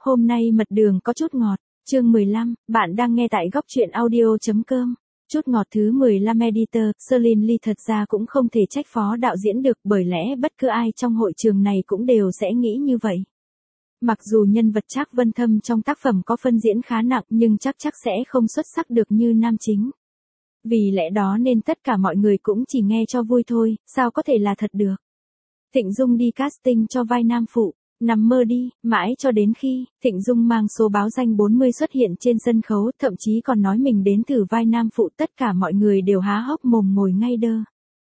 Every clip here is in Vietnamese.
Hôm nay mật đường có chút ngọt, chương 15, bạn đang nghe tại góc truyện audio.com. Chút ngọt thứ 15 editor, Serlin Lee thật ra cũng không thể trách phó đạo diễn được bởi lẽ bất cứ ai trong hội trường này cũng đều sẽ nghĩ như vậy. Mặc dù nhân vật Trác Vân Thâm trong tác phẩm có phân diễn khá nặng nhưng chắc sẽ không xuất sắc được như nam chính. Vì lẽ đó nên tất cả mọi người cũng chỉ nghe cho vui thôi, sao có thể là thật được. Thịnh Dung đi casting cho vai nam phụ. Nằm mơ đi, mãi cho đến khi, Thịnh Dung mang số báo danh 40 xuất hiện trên sân khấu, thậm chí còn nói mình đến thử vai nam phụ, tất cả mọi người đều há hốc mồm ngồi ngay đơ.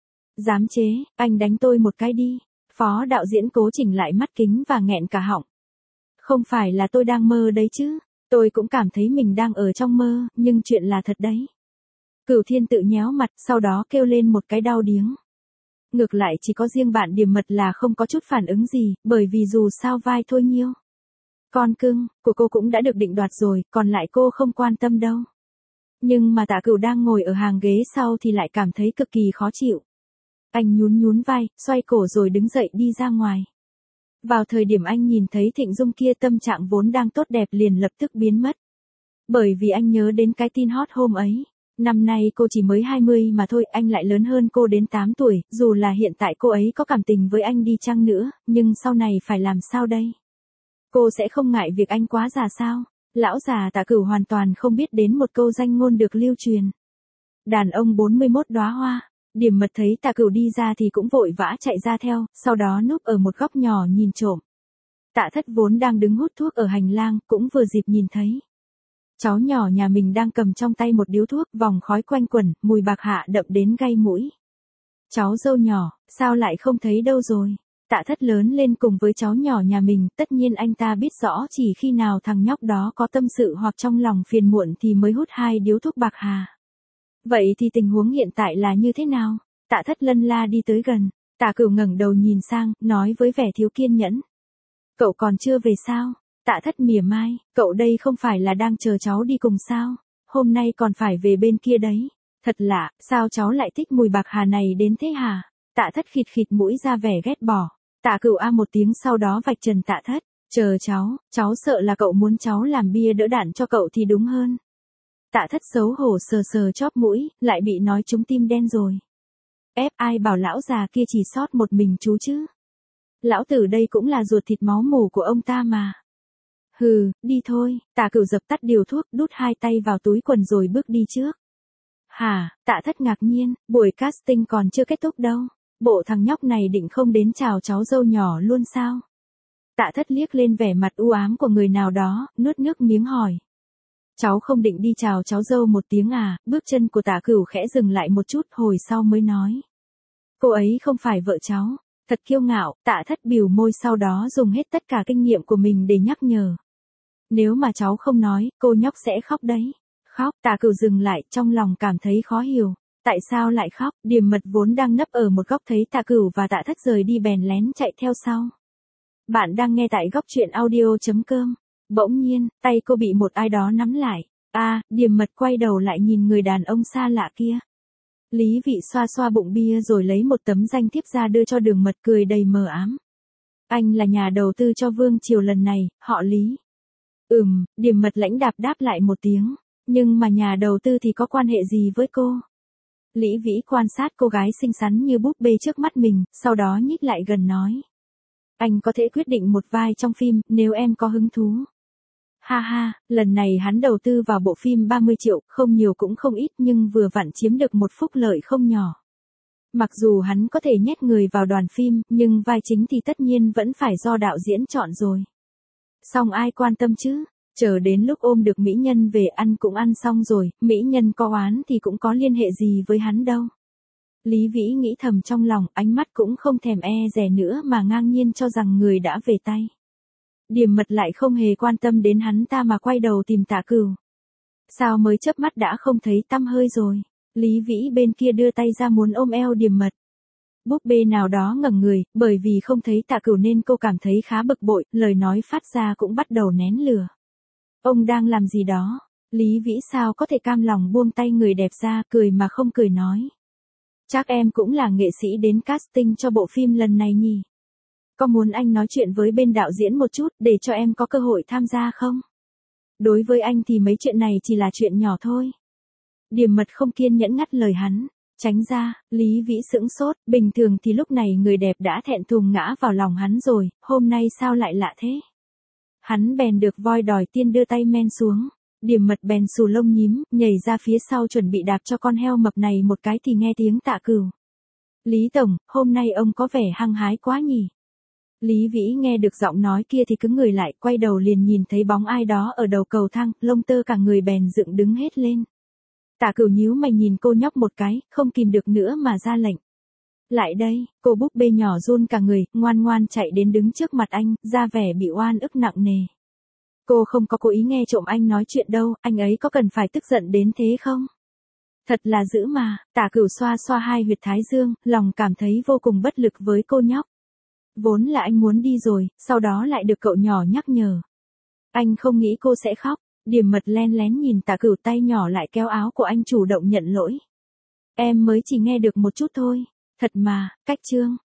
Dám chế, anh đánh tôi một cái đi. Phó đạo diễn cố chỉnh lại mắt kính và nghẹn cả họng. Không phải là tôi đang mơ đấy chứ, tôi cũng cảm thấy mình đang ở trong mơ, nhưng chuyện là thật đấy. Cửu Thiên tự nhéo mặt, sau đó kêu lên một cái đau điếng. Ngược lại chỉ có riêng bạn Điềm Mật là không có chút phản ứng gì, bởi vì dù sao vai thôi nhiêu. Con cưng, của cô cũng đã được định đoạt rồi, còn lại cô không quan tâm đâu. Nhưng mà Tạ Cửu đang ngồi ở hàng ghế sau thì lại cảm thấy cực kỳ khó chịu. Anh nhún vai, xoay cổ rồi đứng dậy đi ra ngoài. Vào thời điểm anh nhìn thấy Thịnh Dung kia tâm trạng vốn đang tốt đẹp liền lập tức biến mất. Bởi vì anh nhớ đến cái tin hot hôm ấy. Năm nay cô chỉ mới 20 mà thôi, anh lại lớn hơn cô đến 8 tuổi, dù là hiện tại cô ấy có cảm tình với anh đi chăng nữa, nhưng sau này phải làm sao đây? Cô sẽ không ngại việc anh quá già sao? Lão già Tạ Cửu hoàn toàn không biết đến một câu danh ngôn được lưu truyền. Đàn ông 41 đóa hoa. Điềm Mật thấy Tạ Cửu đi ra thì cũng vội vã chạy ra theo, sau đó núp ở một góc nhỏ nhìn trộm. Tạ Thất vốn đang đứng hút thuốc ở hành lang, cũng vừa dịp nhìn thấy. Cháu nhỏ nhà mình đang cầm trong tay một điếu thuốc, vòng khói quanh quẩn, mùi bạc hạ đậm đến gay mũi. Cháu dâu nhỏ, sao lại không thấy đâu rồi? Tạ Thất lớn lên cùng với cháu nhỏ nhà mình, tất nhiên anh ta biết rõ chỉ khi nào thằng nhóc đó có tâm sự hoặc trong lòng phiền muộn thì mới hút 2 điếu thuốc bạc hà. Vậy thì tình huống hiện tại là như thế nào? Tạ Thất lân la đi tới gần, Tạ Cửu ngẩng đầu nhìn sang, nói với vẻ thiếu kiên nhẫn. Cậu còn chưa về sao? Tạ Thất mỉa mai, cậu đây không phải là đang chờ cháu đi cùng sao? Hôm nay còn phải về bên kia đấy. Thật lạ, sao cháu lại thích mùi bạc hà này đến thế hả? Tạ Thất khịt khịt mũi ra vẻ ghét bỏ. Tạ Cửu a một tiếng sau đó vạch trần Tạ Thất. Chờ cháu sợ là cậu muốn cháu làm bia đỡ đạn cho cậu thì đúng hơn. Tạ Thất xấu hổ sờ chóp mũi, lại bị nói trúng tim đen rồi. Ai bảo lão già kia chỉ sót một mình chú chứ? Lão tử đây cũng là ruột thịt máu mủ của ông ta mà. Hừ, đi thôi, Tạ Cửu dập tắt điều thuốc, đút 2 tay vào túi quần rồi bước đi trước. Hả, Tạ Thất ngạc nhiên, buổi casting còn chưa kết thúc đâu. Bộ thằng nhóc này định không đến chào cháu dâu nhỏ luôn sao? Tạ Thất liếc lên vẻ mặt u ám của người nào đó, nuốt nước miếng hỏi. Cháu không định đi chào cháu dâu một tiếng à? Bước chân của Tạ Cửu khẽ dừng lại một chút, hồi sau mới nói. Cô ấy không phải vợ cháu. Thật kiêu ngạo, Tạ Thất bỉu môi sau đó dùng hết tất cả kinh nghiệm của mình để nhắc nhở. Nếu mà cháu không nói, cô nhóc sẽ khóc đấy. Khóc, Tạ Cửu dừng lại, trong lòng cảm thấy khó hiểu. Tại sao lại khóc? Điềm Mật vốn đang nấp ở một góc thấy Tạ Cửu và Tạ Thất rời đi bèn lén chạy theo sau. Bạn đang nghe tại góc truyện audio.com. Bỗng nhiên, tay cô bị một ai đó nắm lại. Điềm Mật quay đầu lại nhìn người đàn ông xa lạ kia. Lý Vị xoa xoa bụng bia rồi lấy một tấm danh thiếp ra đưa cho Đường Mật, cười đầy mờ ám. Anh là nhà đầu tư cho Vương Triều lần này, họ Lý. Điềm Mật lãnh đạp đáp lại một tiếng. Nhưng mà nhà đầu tư thì có quan hệ gì với cô? Lý Vĩ quan sát cô gái xinh xắn như búp bê trước mắt mình, sau đó nhích lại gần nói. Anh có thể quyết định một vai trong phim, nếu em có hứng thú. Ha, lần này hắn đầu tư vào bộ phim 30 triệu, không nhiều cũng không ít nhưng vừa vặn chiếm được một phúc lợi không nhỏ. Mặc dù hắn có thể nhét người vào đoàn phim, nhưng vai chính thì tất nhiên vẫn phải do đạo diễn chọn rồi. Xong ai quan tâm chứ, chờ đến lúc ôm được mỹ nhân về ăn cũng ăn xong rồi, mỹ nhân có oán thì cũng có liên hệ gì với hắn đâu. Lý Vĩ nghĩ thầm trong lòng, ánh mắt cũng không thèm dè nữa mà ngang nhiên cho rằng người đã về tay. Điềm Mật lại không hề quan tâm đến hắn ta mà quay đầu tìm Tạ Cửu. Sao mới chớp mắt đã không thấy tăm hơi rồi? Lý Vĩ bên kia đưa tay ra muốn ôm eo Điềm Mật. Búp bê nào đó ngẩng người, bởi vì không thấy Tạ Cửu nên cô cảm thấy khá bực bội, lời nói phát ra cũng bắt đầu nén lửa. Ông đang làm gì đó? Lý Vĩ sao có thể cam lòng buông tay người đẹp ra, cười mà không cười nói. Chắc em cũng là nghệ sĩ đến casting cho bộ phim lần này nhỉ? có muốn anh nói chuyện với bên đạo diễn một chút để cho em có cơ hội tham gia không? Đối với anh thì mấy chuyện này chỉ là chuyện nhỏ thôi. Điềm Mật không kiên nhẫn ngắt lời hắn. Tránh ra, Lý Vĩ sững sốt, bình thường thì lúc này người đẹp đã thẹn thùng ngã vào lòng hắn rồi, hôm nay sao lại lạ thế? Hắn bèn được voi đòi tiên đưa tay men xuống. Điềm Mật bèn xù lông nhím, nhảy ra phía sau chuẩn bị đạp cho con heo mập này một cái thì nghe tiếng Tạ Cửu. Lý Tổng, hôm nay ông có vẻ hăng hái quá nhỉ? Lý Vĩ nghe được giọng nói kia thì cứng người lại, quay đầu liền nhìn thấy bóng ai đó ở đầu cầu thang, lông tơ cả người bèn dựng đứng hết lên. Tạ Cửu nhíu mày nhìn cô nhóc một cái, không kìm được nữa mà ra lệnh. Lại đây, cô búp bê nhỏ run cả người, ngoan ngoan chạy đến đứng trước mặt anh, ra vẻ bị oan ức nặng nề. Cô không có cố ý nghe trộm anh nói chuyện đâu, anh ấy có cần phải tức giận đến thế không? Thật là dữ mà, Tạ Cửu xoa xoa hai huyệt thái dương, lòng cảm thấy vô cùng bất lực với cô nhóc. Vốn là anh muốn đi rồi, sau đó lại được cậu nhỏ nhắc nhở. Anh không nghĩ cô sẽ khóc. Điềm Mật len lén nhìn Tạ Cửu, tay nhỏ lại kéo áo của anh chủ động nhận lỗi. Em mới chỉ nghe được một chút thôi. Thật mà, cách chương.